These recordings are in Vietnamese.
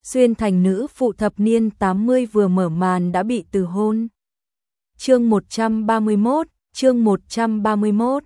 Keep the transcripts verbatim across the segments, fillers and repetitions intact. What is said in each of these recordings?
Xuyên thành nữ phụ thập niên tám mươi vừa mở màn đã bị từ hôn. Chương một trăm ba mươi mốt, chương một trăm ba mươi mốt.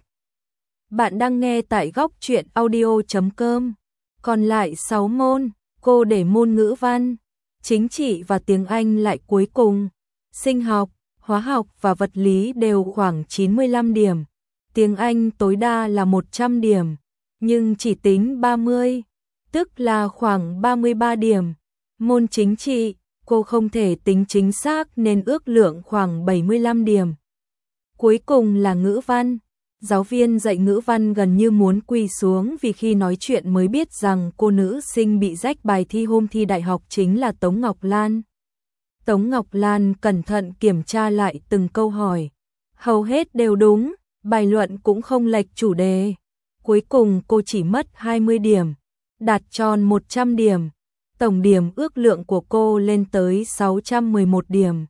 Bạn đang nghe tại góc truyện audio chấm com. Còn lại sáu môn, cô để môn ngữ văn, chính trị và tiếng Anh lại cuối cùng. Sinh học, hóa học và vật lý đều khoảng chín mươi lăm điểm. Tiếng Anh tối đa là một trăm điểm, nhưng chỉ tính ba mươi, tức là khoảng ba mươi ba điểm. Môn chính trị, cô không thể tính chính xác nên ước lượng khoảng bảy mươi lăm điểm. Cuối cùng là ngữ văn. Giáo viên dạy ngữ văn gần như muốn quỳ xuống vì khi nói chuyện mới biết rằng cô nữ sinh bị rách bài thi hôm thi đại học chính là Tống Ngọc Lan. Tống Ngọc Lan cẩn thận kiểm tra lại từng câu hỏi. Hầu hết đều đúng, bài luận cũng không lệch chủ đề. Cuối cùng cô chỉ mất hai mươi điểm, đạt tròn một trăm điểm. Tổng điểm ước lượng của cô lên tới sáu trăm mười một điểm.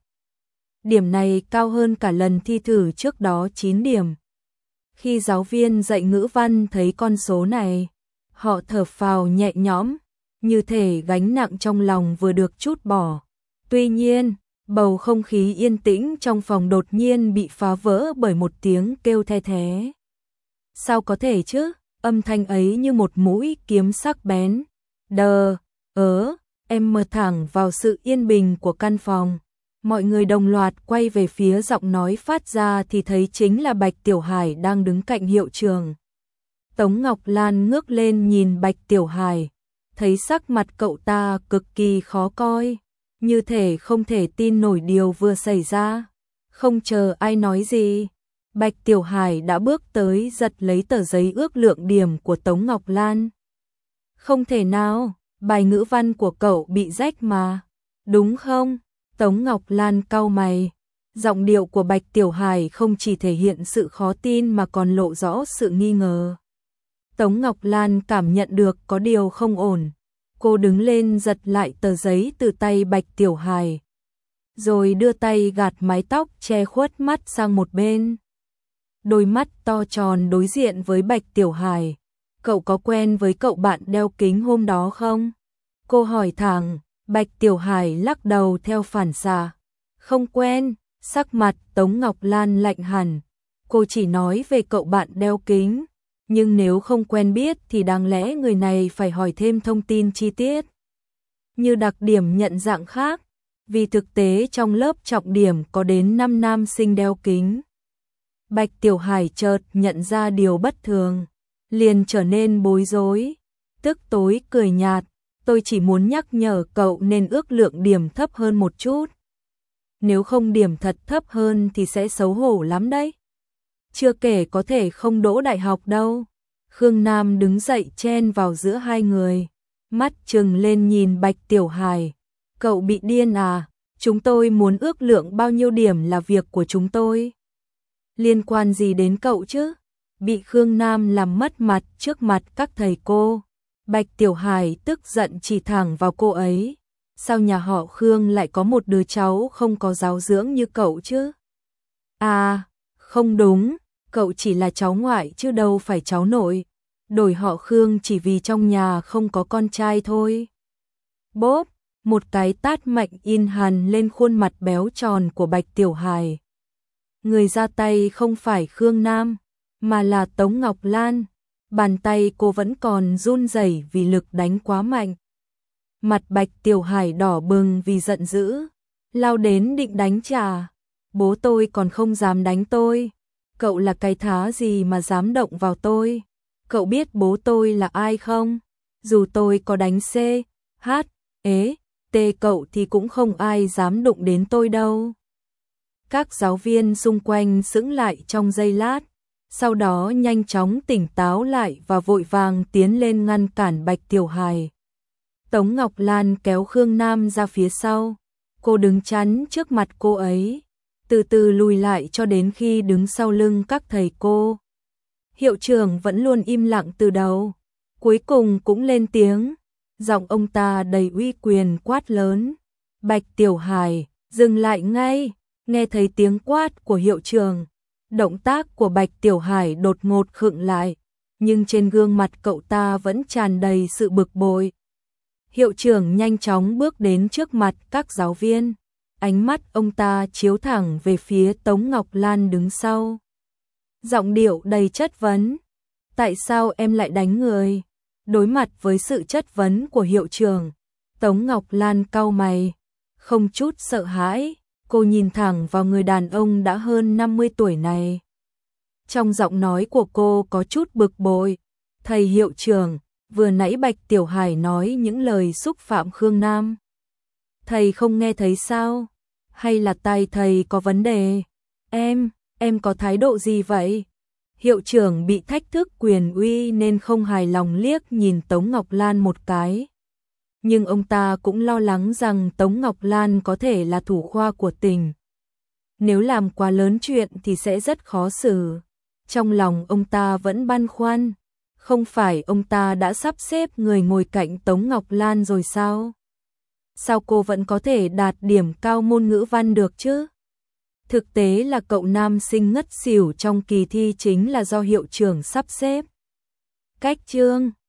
Điểm này cao hơn cả lần thi thử trước đó chín điểm. Khi giáo viên dạy ngữ văn thấy con số này, họ thở phào nhẹ nhõm, như thể gánh nặng trong lòng vừa được trút bỏ. Tuy nhiên, bầu không khí yên tĩnh trong phòng đột nhiên bị phá vỡ bởi một tiếng kêu the thé. Sao có thể chứ? Âm thanh ấy như một mũi kiếm sắc bén. Đờ, ớ, em mờ thẳng vào sự yên bình của căn phòng. Mọi người đồng loạt quay về phía giọng nói phát ra thì thấy chính là Bạch Tiểu Hải đang đứng cạnh hiệu trưởng. Tống Ngọc Lan ngước lên nhìn Bạch Tiểu Hải, thấy sắc mặt cậu ta cực kỳ khó coi, như thể không thể tin nổi điều vừa xảy ra. Không chờ ai nói gì, Bạch Tiểu Hải đã bước tới giật lấy tờ giấy ước lượng điểm của Tống Ngọc Lan. Không thể nào, bài ngữ văn của cậu bị rách mà, đúng không? Tống Ngọc Lan cau mày, giọng điệu của Bạch Tiểu Hải không chỉ thể hiện sự khó tin mà còn lộ rõ sự nghi ngờ. Tống Ngọc Lan cảm nhận được có điều không ổn, cô đứng lên giật lại tờ giấy từ tay Bạch Tiểu Hải, rồi đưa tay gạt mái tóc che khuất mắt sang một bên. Đôi mắt to tròn đối diện với Bạch Tiểu Hải. Cậu có quen với cậu bạn đeo kính hôm đó không? Cô hỏi thẳng. Bạch Tiểu Hải lắc đầu theo phản xạ. Không quen. Sắc mặt Tống Ngọc Lan lạnh hẳn. Cô chỉ nói về cậu bạn đeo kính, nhưng nếu không quen biết thì đáng lẽ người này phải hỏi thêm thông tin chi tiết, như đặc điểm nhận dạng khác, vì thực tế trong lớp trọng điểm có đến năm nam sinh đeo kính. Bạch Tiểu Hải chợt nhận ra điều bất thường, liền trở nên bối rối, tức tối cười nhạt. Tôi chỉ muốn nhắc nhở cậu nên ước lượng điểm thấp hơn một chút. Nếu không điểm thật thấp hơn thì sẽ xấu hổ lắm đấy. Chưa kể có thể không đỗ đại học đâu. Khương Nam đứng dậy chen vào giữa hai người, mắt trừng lên nhìn Bạch Tiểu Hải. Cậu bị điên à? Chúng tôi muốn ước lượng bao nhiêu điểm là việc của chúng tôi. Liên quan gì đến cậu chứ? Bị Khương Nam làm mất mặt trước mặt các thầy cô. Bạch Tiểu Hải tức giận chỉ thẳng vào cô ấy. Sao nhà họ Khương lại có một đứa cháu không có giáo dưỡng như cậu chứ? À, không đúng, cậu chỉ là cháu ngoại chứ đâu phải cháu nội. Đổi họ Khương chỉ vì trong nhà không có con trai thôi. Bốp, một cái tát mạnh in hằn lên khuôn mặt béo tròn của Bạch Tiểu Hải. Người ra tay không phải Khương Nam, mà là Tống Ngọc Lan. Bàn tay cô vẫn còn run rẩy vì lực đánh quá mạnh. Mặt Bạch Tiểu Hải đỏ bừng vì giận dữ, lao đến định đánh trả. Bố tôi còn không dám đánh tôi. Cậu là cái thá gì mà dám động vào tôi? Cậu biết bố tôi là ai không? Dù tôi có đánh C, H, ế, T cậu thì cũng không ai dám đụng đến tôi đâu. Các giáo viên xung quanh sững lại trong giây lát, sau đó nhanh chóng tỉnh táo lại và vội vàng tiến lên ngăn cản Bạch Tiểu Hải. Tống Ngọc Lan kéo Khương Nam ra phía sau, cô đứng chắn trước mặt cô ấy, từ từ lùi lại cho đến khi đứng sau lưng các thầy cô. Hiệu trưởng vẫn luôn im lặng từ đầu, cuối cùng cũng lên tiếng, giọng ông ta đầy uy quyền quát lớn. Bạch Tiểu Hải, dừng lại ngay. Nghe thấy tiếng quát của hiệu trưởng, động tác của Bạch Tiểu Hải đột ngột khựng lại, nhưng trên gương mặt cậu ta vẫn tràn đầy sự bực bội. Hiệu trưởng nhanh chóng bước đến trước mặt các giáo viên. Ánh mắt ông ta chiếu thẳng về phía Tống Ngọc Lan đứng sau. Giọng điệu đầy chất vấn. Tại sao em lại đánh người? Đối mặt với sự chất vấn của hiệu trưởng, Tống Ngọc Lan cau mày, không chút sợ hãi, cô nhìn thẳng vào người đàn ông đã hơn năm mươi tuổi này. Trong giọng nói của cô có chút bực bội. Thầy hiệu trưởng, vừa nãy Bạch Tiểu Hải nói những lời xúc phạm Khương Nam. Thầy không nghe thấy sao? Hay là tai thầy có vấn đề? Em, em có thái độ gì vậy? Hiệu trưởng bị thách thức quyền uy nên không hài lòng liếc nhìn Tống Ngọc Lan một cái. Nhưng ông ta cũng lo lắng rằng Tống Ngọc Lan có thể là thủ khoa của tỉnh. Nếu làm quá lớn chuyện thì sẽ rất khó xử. Trong lòng ông ta vẫn băn khoăn. Không phải ông ta đã sắp xếp người ngồi cạnh Tống Ngọc Lan rồi sao? Sao cô vẫn có thể đạt điểm cao môn ngữ văn được chứ? Thực tế là cậu nam sinh ngất xỉu trong kỳ thi chính là do hiệu trưởng sắp xếp. Cách chương